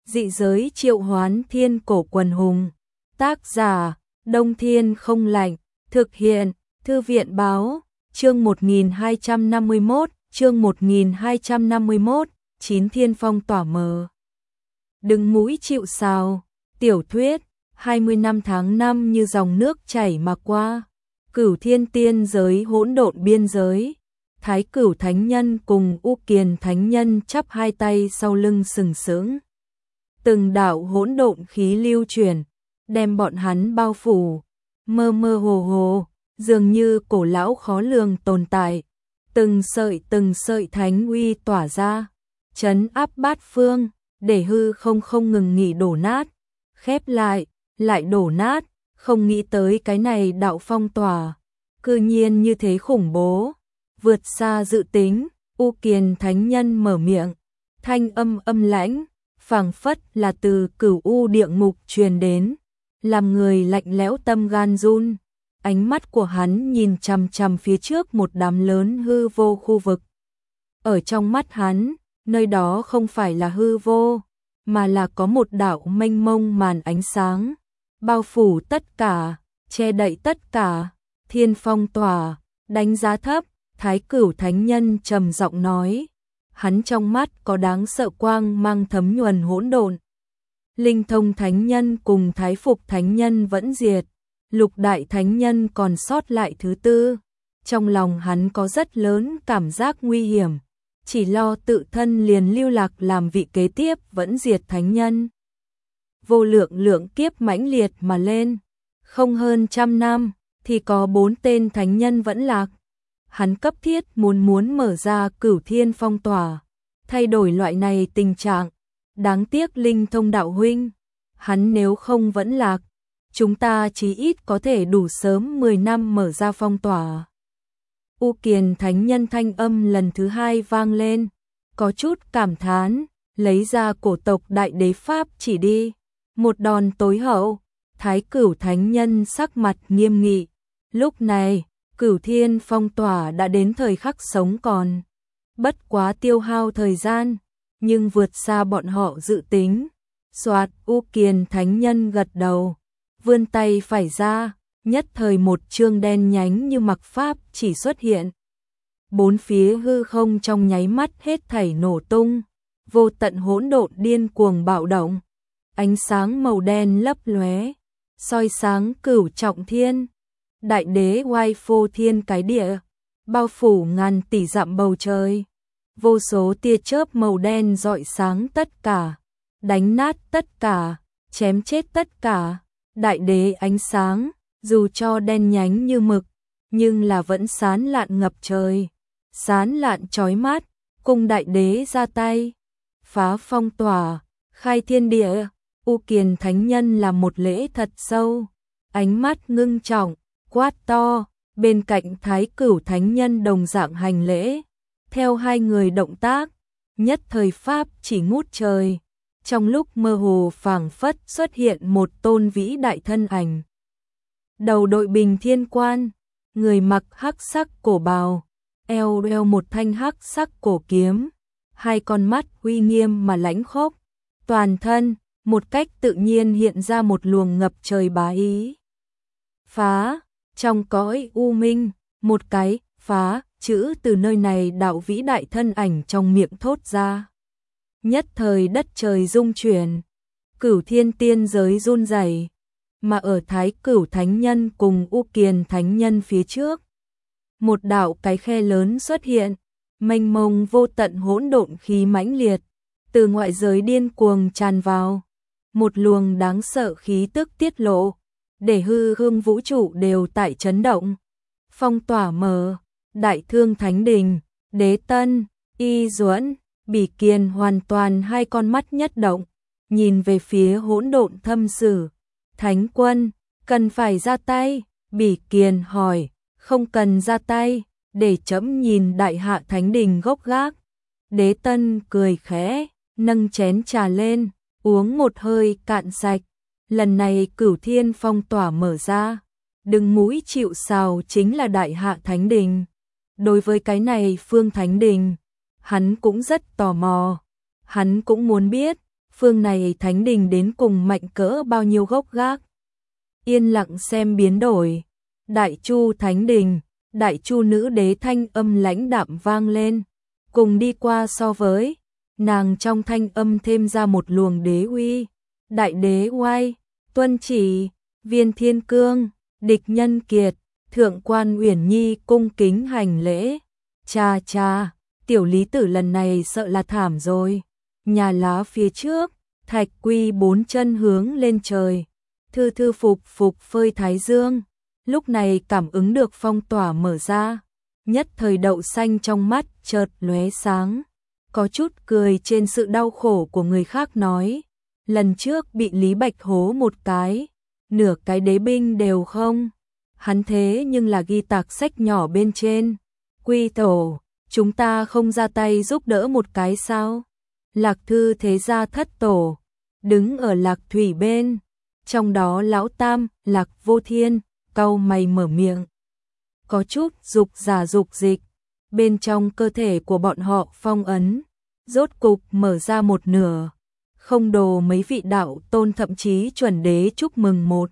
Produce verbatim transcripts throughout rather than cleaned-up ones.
Dị giới triệu hoán thiên cổ quần hùng. Tác giả, Đông Thiên không lạnh. Thực hiện, Thư viện báo, chương một nghìn hai trăm năm mươi mốt, chương một nghìn hai trăm năm mươi mốt, chín thiên phong tỏa mờ. Đừng mũi chịu sào, tiểu thuyết, hai mươi năm tháng năm như dòng nước chảy mà qua. Cửu thiên tiên giới hỗn độn biên giới. Thái Cửu Thánh Nhân cùng U Kiền Thánh Nhân chắp hai tay sau lưng sừng sững. Từng đạo hỗn độn khí lưu chuyển, đem bọn hắn bao phủ, mơ mơ hồ hồ, dường như cổ lão khó lường tồn tại. Từng sợi từng sợi thánh uy tỏa ra, trấn áp bát phương, để hư không không ngừng nghỉ đổ nát, khép lại, lại đổ nát, không nghĩ tới cái này đạo phong tỏa, cư nhiên như thế khủng bố, vượt xa dự tính. U Kiền Thánh Nhân mở miệng, thanh âm âm lãnh, phảng phất là từ Cửu U địa ngục truyền đến, làm người lạnh lẽo tâm gan run. Ánh mắt của hắn nhìn chằm chằm phía trước một đám lớn hư vô khu vực. Ở trong mắt hắn, nơi đó không phải là hư vô, mà là có một đạo mênh mông màn ánh sáng, bao phủ tất cả, che đậy tất cả. Thiên phong tỏa, đánh giá thấp. Thái Cửu Thánh Nhân trầm giọng nói, hắn trong mắt có đáng sợ quang mang thấm nhuần hỗn độn. Linh Thông Thánh Nhân cùng Thái Phục Thánh Nhân vẫn diệt, Lục Đại Thánh Nhân còn sót lại thứ tư. Trong lòng hắn có rất lớn cảm giác nguy hiểm, chỉ lo tự thân liền lưu lạc làm vị kế tiếp vẫn diệt Thánh Nhân. Vô lượng lượng kiếp mãnh liệt mà lên, không hơn trăm năm thì có bốn tên Thánh Nhân vẫn lạc. Hắn cấp thiết muốn muốn mở ra Cửu Thiên phong tỏa, thay đổi loại này tình trạng. Đáng tiếc Linh Thông đạo huynh, hắn nếu không vẫn lạc, chúng ta chí ít có thể đủ sớm mười năm mở ra phong tỏa. U Kiền Thánh Nhân thanh âm lần thứ hai vang lên, có chút cảm thán, lấy ra cổ tộc đại đế pháp chỉ đi, một đòn tối hậu. Thái Cửu Thánh Nhân sắc mặt nghiêm nghị, lúc này Cửu Thiên phong tỏa đã đến thời khắc sống còn, bất quá tiêu hao thời gian, nhưng vượt xa bọn họ dự tính. Soạt, U Kiền Thánh Nhân gật đầu, vươn tay phải ra, nhất thời một chương đen nhánh như mặc pháp chỉ xuất hiện. Bốn phía hư không trong nháy mắt hết thảy nổ tung, vô tận hỗn độn điên cuồng bạo động, ánh sáng màu đen lấp lóe, soi sáng cửu trọng thiên. Đại đế oai phô thiên cái địa, bao phủ ngàn tỷ dặm bầu trời. Vô số tia chớp màu đen rọi sáng tất cả, đánh nát tất cả, chém chết tất cả. Đại đế ánh sáng, dù cho đen nhánh như mực, nhưng là vẫn sán lạn ngập trời, sán lạn chói mắt. Cùng đại đế ra tay, phá phong tỏa, khai thiên địa. U Kiền Thánh Nhân là một lễ thật sâu, ánh mắt ngưng trọng, quát to. Bên cạnh Thái Cửu Thánh Nhân đồng dạng hành lễ. Theo hai người động tác, nhất thời pháp chỉ ngút trời, trong lúc mơ hồ phảng phất xuất hiện một tôn vĩ đại thân ảnh. Đầu đội bình thiên quan, người mặc hắc sắc cổ bào, eo đeo một thanh hắc sắc cổ kiếm, hai con mắt uy nghiêm mà lãnh khốc, toàn thân một cách tự nhiên hiện ra một luồng ngập trời bá ý. Phá, trong cõi u minh, một cái phá chữ từ nơi này đạo vĩ đại thân ảnh trong miệng thốt ra. Nhất thời đất trời rung chuyển, Cửu Thiên tiên giới run rẩy, mà ở Thái Cửu Thánh Nhân cùng U Kiền Thánh Nhân phía trước, một đạo cái khe lớn xuất hiện, mênh mông vô tận hỗn độn khí mãnh liệt, từ ngoại giới điên cuồng tràn vào, một luồng đáng sợ khí tức tiết lộ, để hư hương vũ trụ đều tại chấn động. Phong tỏa mở, Đại Thương Thánh Đình, Đế Tân, Y Duẫn, Bỉ Kiền hoàn toàn hai con mắt nhất động, nhìn về phía hỗn độn thâm sử. Thánh Quân, cần phải ra tay? Bỉ Kiền hỏi. Không cần ra tay, để chấm nhìn Đại Hạ Thánh Đình gốc gác. Đế Tân cười khẽ, nâng chén trà lên, uống một hơi cạn sạch. Lần này Cửu Thiên phong tỏa mở ra, đừng mũi chịu sào chính là Đại Hạ Thánh Đình. Đối với cái này Phương Thánh Đình, hắn cũng rất tò mò. Hắn cũng muốn biết, phương này thánh đình đến cùng mạnh cỡ bao nhiêu gốc gác. Yên lặng xem biến đổi. Đại Chu thánh đình, Đại Chu nữ đế thanh âm lãnh đạm vang lên, cùng đi qua so với, nàng trong thanh âm thêm ra một luồng đế uy. Đại đế oai, tuân chỉ, Viên Thiên Cương, địch nhân kiệt, thượng quan Uyển Nhi cung kính hành lễ. Cha cha, tiểu lý tử lần này sợ là thảm rồi. Nhà lá phía trước, Thạch Quy bốn chân hướng lên trời, thư thư phục phục phơi thái dương. Lúc này cảm ứng được phong tỏa mở ra, nhất thời đậu xanh trong mắt chợt lóe sáng, có chút cười trên sự đau khổ của người khác nói, lần trước bị Lý Bạch hố một cái, nửa cái đế binh đều không. Hắn thế nhưng là ghi tạc sách nhỏ bên trên. Quy tổ, chúng ta không ra tay giúp đỡ một cái sao? Lạc Thư thế gia thất tổ, đứng ở Lạc Thủy bên, trong đó lão tam, Lạc Vô Thiên, cau mày mở miệng. Có chút dục giả dục dịch, bên trong cơ thể của bọn họ phong ấn, rốt cục mở ra một nửa. Không đồ mấy vị đạo tôn thậm chí chuẩn đế chúc mừng một.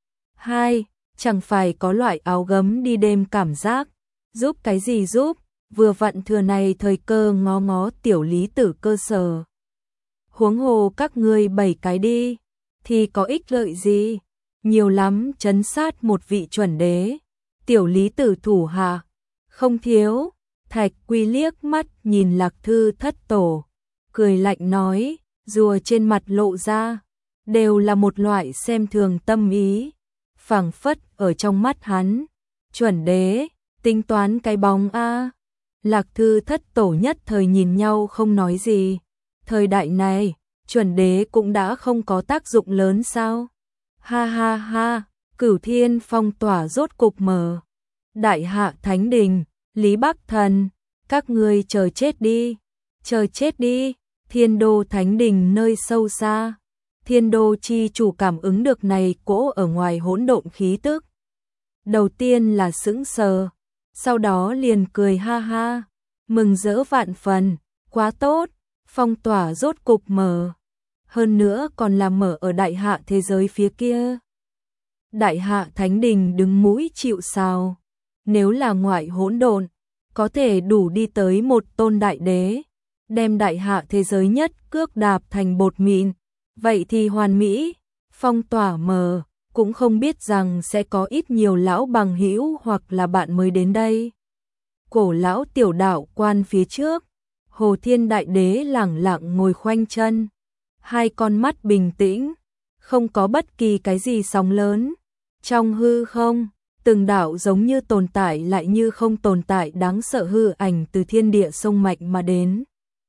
Hai, chẳng phải có loại áo gấm đi đêm cảm giác, giúp cái gì giúp, vừa vặn thừa này thời cơ ngó ngó tiểu lý tử cơ sở. Huống hồ các ngươi bảy cái đi, thì có ích lợi gì, nhiều lắm trấn sát một vị chuẩn đế, tiểu lý tử thủ hạ, không thiếu. Thạch Quy liếc mắt nhìn Lạc Thư thất tổ, cười lạnh nói, rùa trên mặt lộ ra, đều là một loại xem thường tâm ý, phảng phất ở trong mắt hắn, chuẩn đế, tính toán cái bóng a. Lạc Thư thất tổ nhất thời nhìn nhau không nói gì, thời đại này, chuẩn đế cũng đã không có tác dụng lớn sao? Ha ha ha, Cửu Thiên phong tỏa rốt cục mở. Đại hạ thánh đình, Lý Bắc Thần, các ngươi chờ chết đi, chờ chết đi. Thiên Đô thánh đình nơi sâu xa, Thiên Đô chi chủ cảm ứng được này cỗ ở ngoài hỗn độn khí tức. Đầu tiên là sững sờ, sau đó liền cười ha ha, mừng rỡ vạn phần, quá tốt, phong tỏa rốt cục mở. Hơn nữa còn là mở ở đại hạ thế giới phía kia. Đại hạ thánh đình đứng mũi chịu sào, nếu là ngoại hỗn độn, có thể đủ đi tới một tôn đại đế, đem đại hạ thế giới nhất cước đạp thành bột mịn, vậy thì hoàn mỹ. Phong tỏa mờ, cũng không biết rằng sẽ có ít nhiều lão bằng hữu hoặc là bạn mới đến đây. Cổ lão tiểu đạo quan phía trước, Hồ Thiên đại đế lẳng lặng ngồi khoanh chân, hai con mắt bình tĩnh, không có bất kỳ cái gì sóng lớn. Trong hư không, từng đạo giống như tồn tại lại như không tồn tại đáng sợ hư ảnh từ thiên địa sông mạnh mà đến,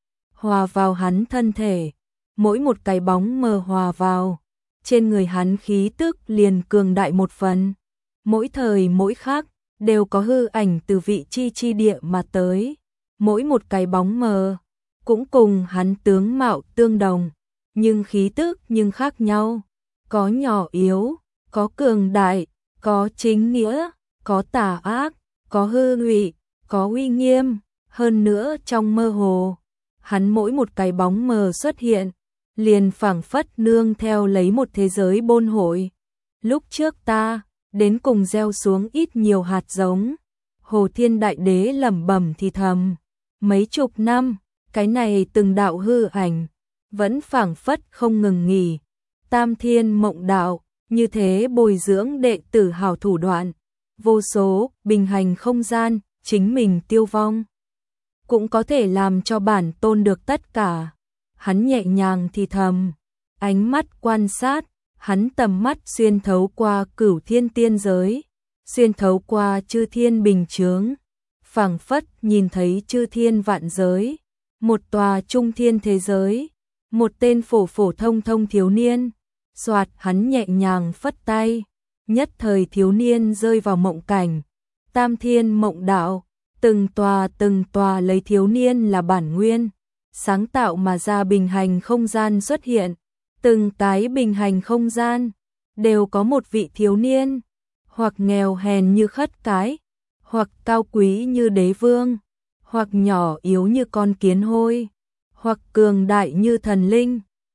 hòa vào hắn thân thể, mỗi một cái bóng mờ hòa vào, trên người hắn khí tức liền cường đại một phần, mỗi thời mỗi khắc đều có hư ảnh từ vị chi chi địa mà tới, mỗi một cái bóng mờ cũng cùng hắn tướng mạo tương đồng, nhưng khí tức nhưng khác nhau, có nhỏ yếu, có cường đại, có chính nghĩa, có tà ác, có hư ngụy, có uy nghiêm, hơn nữa trong mơ hồ, hắn mỗi một cái bóng mờ xuất hiện, liền phảng phất nương theo lấy một thế giới bôn hội. Lúc trước ta, đến cùng gieo xuống ít nhiều hạt giống. Hồ Thiên đại đế lẩm bẩm thì thầm, mấy chục năm, cái này từng đạo hư ảnh, vẫn phảng phất không ngừng nghỉ. Tam Thiên Mộng Đạo, như thế bồi dưỡng đệ tử hảo thủ đoạn, vô số, bình hành không gian, chính mình tiêu vong, cũng có thể làm cho bản tôn được tất cả. Hắn nhẹ nhàng thì thầm, ánh mắt quan sát, hắn tầm mắt xuyên thấu qua cửu thiên tiên giới, xuyên thấu qua chư thiên bình chướng, phảng phất nhìn thấy chư thiên vạn giới, một tòa trung thiên thế giới, một tên phổ phổ thông thông thiếu niên. Soạt, hắn nhẹ nhàng phất tay, nhất thời thiếu niên rơi vào mộng cảnh. Tam Thiên Mộng Đạo, từng tòa từng tòa lấy thiếu niên là bản nguyên, sáng tạo mà ra bình hành không gian xuất hiện, từng cái bình hành không gian đều có một vị thiếu niên, hoặc nghèo hèn như khất cái, hoặc cao quý như đế vương, hoặc nhỏ yếu như con kiến hôi, hoặc cường đại như thần linh.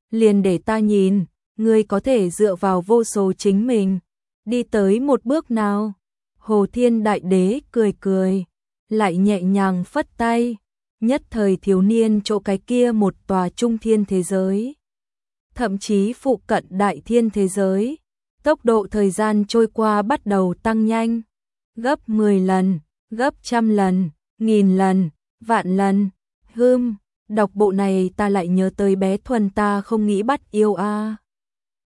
liền để ta nhìn, ngươi có thể dựa vào vô số chính mình, đi tới một bước nào. Hồ Thiên Đại Đế cười cười, lại nhẹ nhàng phất tay, nhất thời thiếu niên chỗ cái kia một tòa trung thiên thế giới. Thậm chí phụ cận đại thiên thế giới, tốc độ thời gian trôi qua bắt đầu tăng nhanh, gấp mười lần, gấp trăm lần, nghìn lần, vạn lần. Hưm, đọc bộ này ta lại nhớ tới bé Thuần ta không nghĩ bắt yêu a.